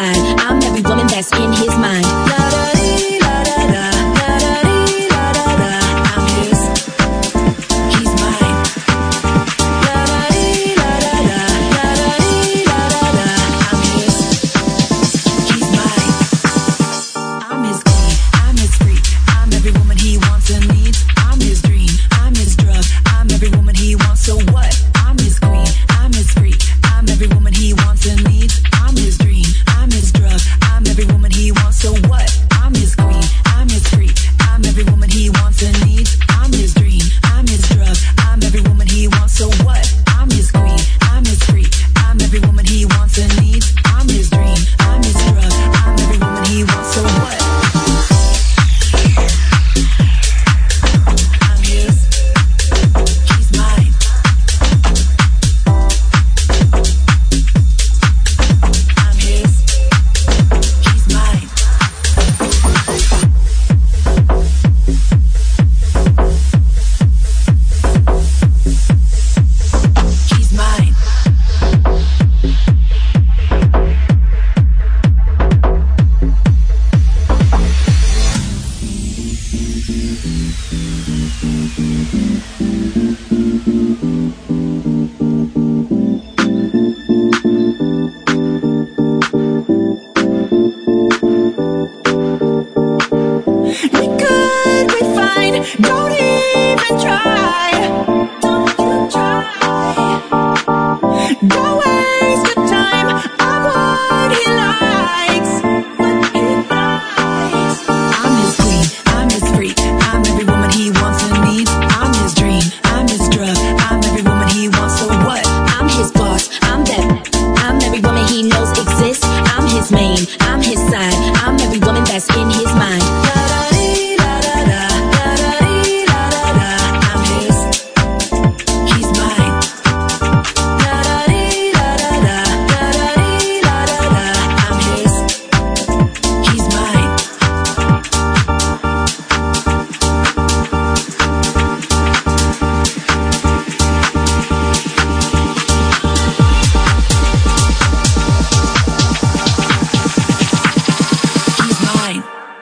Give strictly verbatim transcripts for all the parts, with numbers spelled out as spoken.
side. I'm every woman that's in his mind. La-da-dee, la-da-da, la-da-dee, la-da-da. I'm his, he's mine. La-da-dee, la-da-da, la-da-dee, la-da-da. I'm his, he's mine. I'm his queen, I'm his freak. I'm every woman he wants and needs. I'm his dream, I'm his drug. I'm every woman he wants, so what? I'm his queen, I'm his freak. I'm every woman he wants and needs. I'm his dream, I'm his drug. I'm every woman he wants, so what? I'm his queen, I'm his freak. I'm every woman he wants and needs. I'm his dream, I'm his drug. I'm every woman he wants, so what? I'm his queen, I'm his freak. I'm every woman he wants and needs. I'm his dream, I'm his drug. I'm every woman he wants, so what? I'm his, he's mine. I'm his, he's mine. He's mine. We could be fine. Don't even try. Don't you try. Don't waste your time on what he likes. What he likes. I'm his queen. I'm his freak. I'm every woman he wants and needs. I'm his dream. I'm his drug. I'm every woman he wants. So what? I'm his boss. I'm that. I'm every woman he knows exists. I'm his main. I'm his side. I'm every woman that's in his mind. La-da-dee, la-da-da, la-da-dee, la-da-da. I'm his, he's mine. La-da-dee, la-da-da, la-da-dee, la-da-da. I'm his, he's mine. He's mine.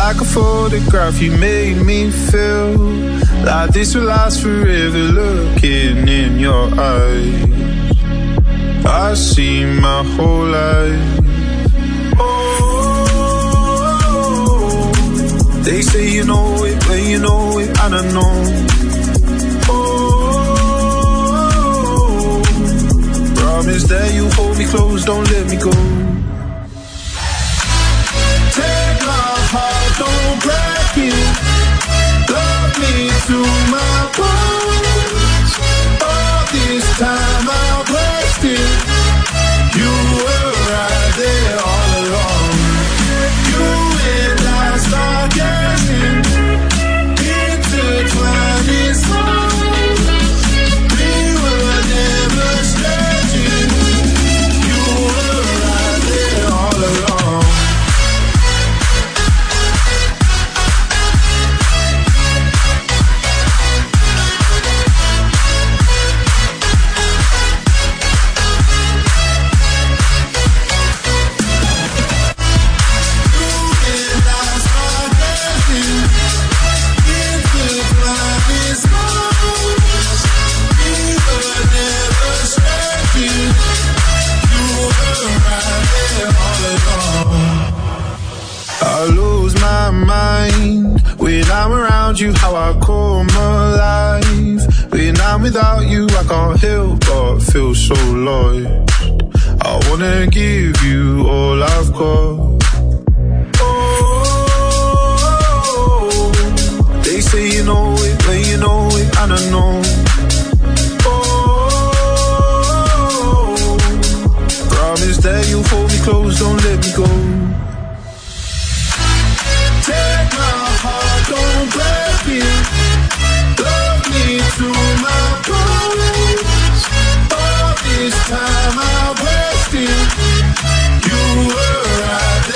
like a photograph. You made me feel like this will last forever. Looking in your eyes, I see my whole life. Oh, they say you know it when you know it, and I know. Oh, promise that you hold me close, don't let me go. Take my heart, don't break it. Love me to my bones. All this time I've wasted. You were right there all along. You and I start getting intertwined in songs. We were never strangers. You were right there all along. I lose my mind when I'm around you, how I come alive. When I'm without you, I can't help but feel so lost. I wanna give you all I've got. Oh, they say you know it when you know it, and I know. Oh, promise that you'll hold me close, don't let me go. Take my heart, don't break it. Love me to my bones. All this time I've wasted. You were right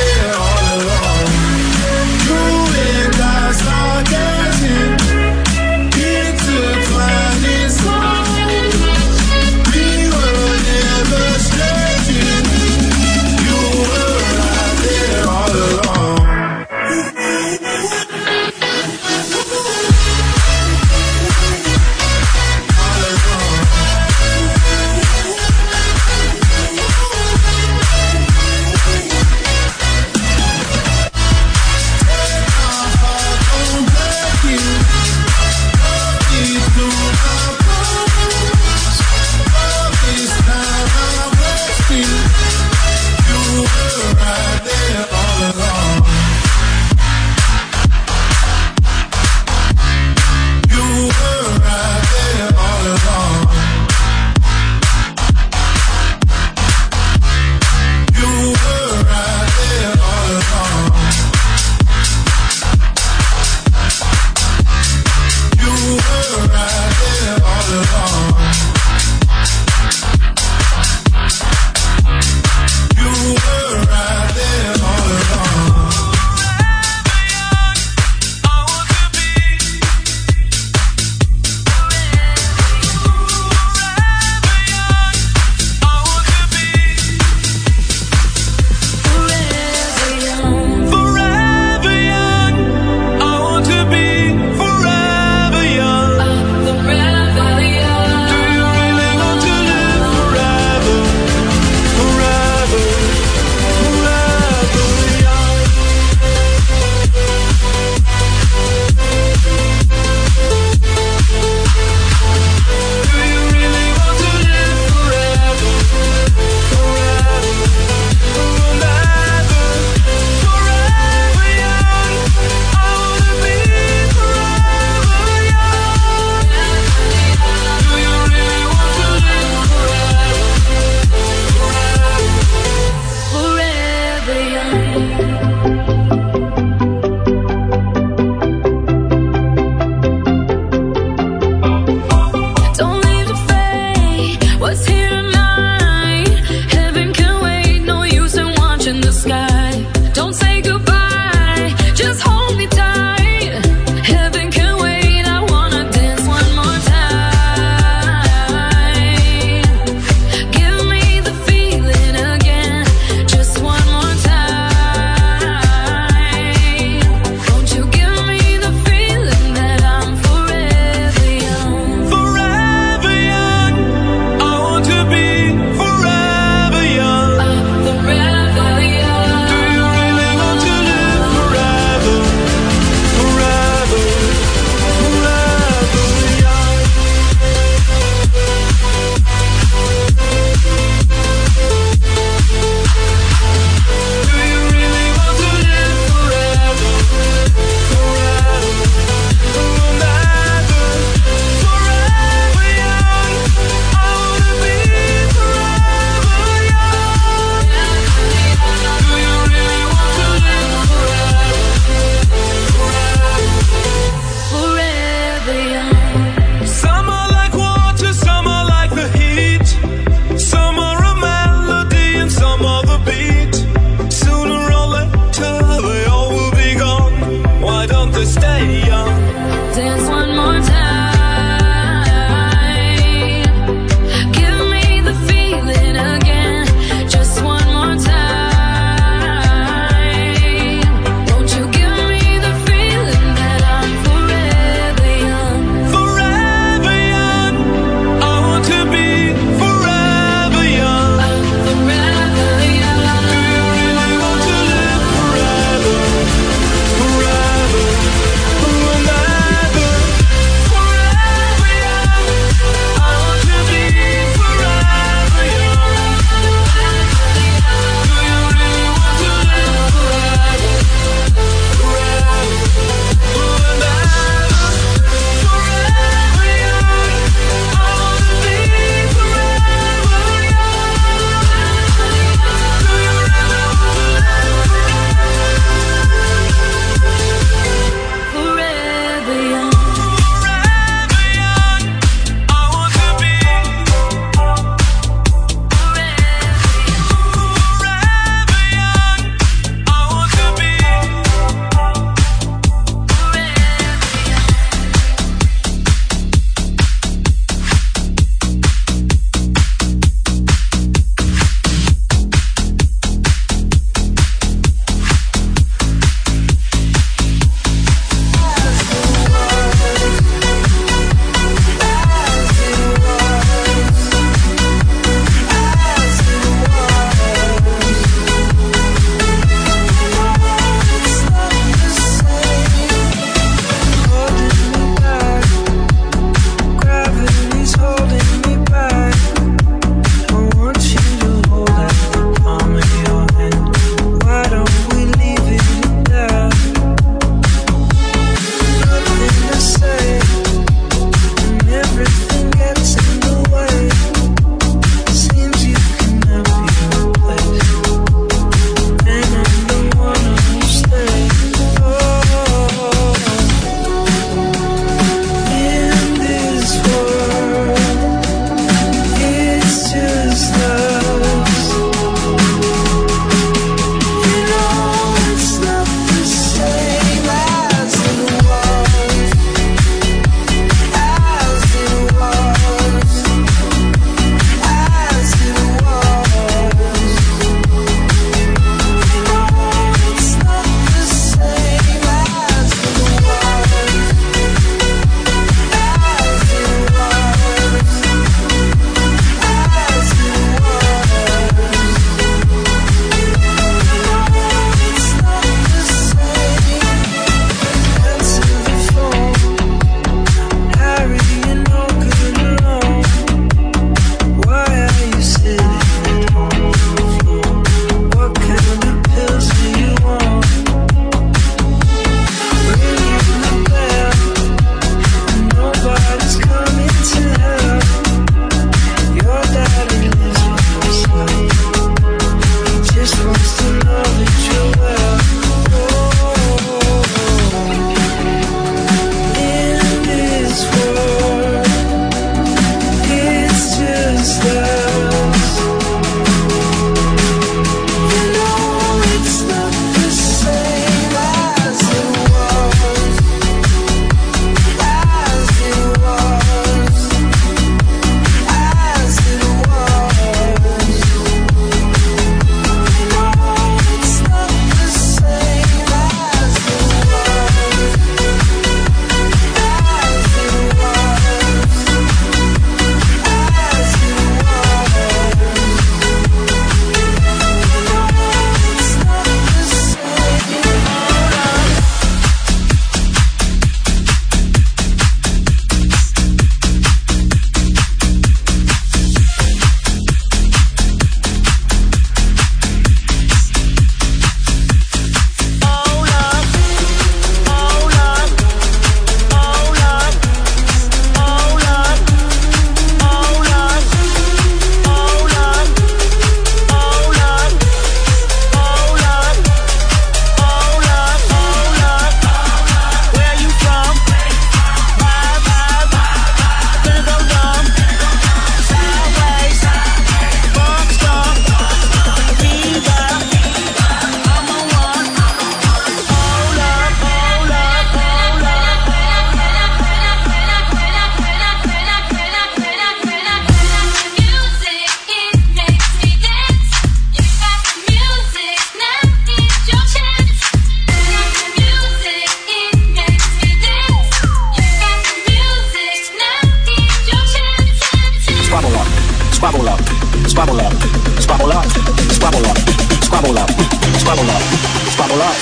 squabble up, squabble up, squabble up, squabble up, squabble up, squabble up.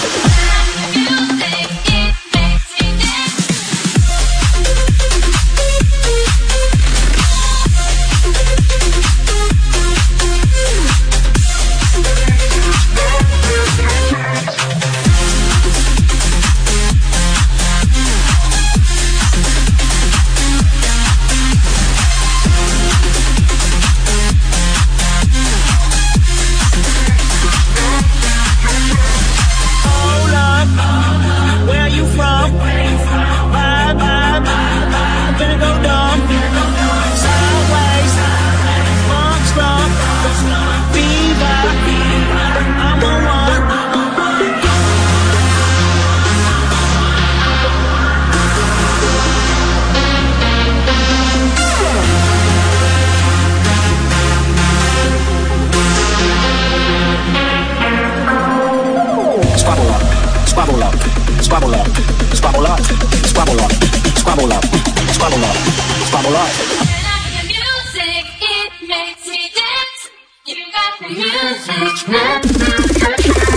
Squabble up, squabble up, squabble up, squabble up, squabble up, squabble up. When I hear music, it makes me dance. You got the music.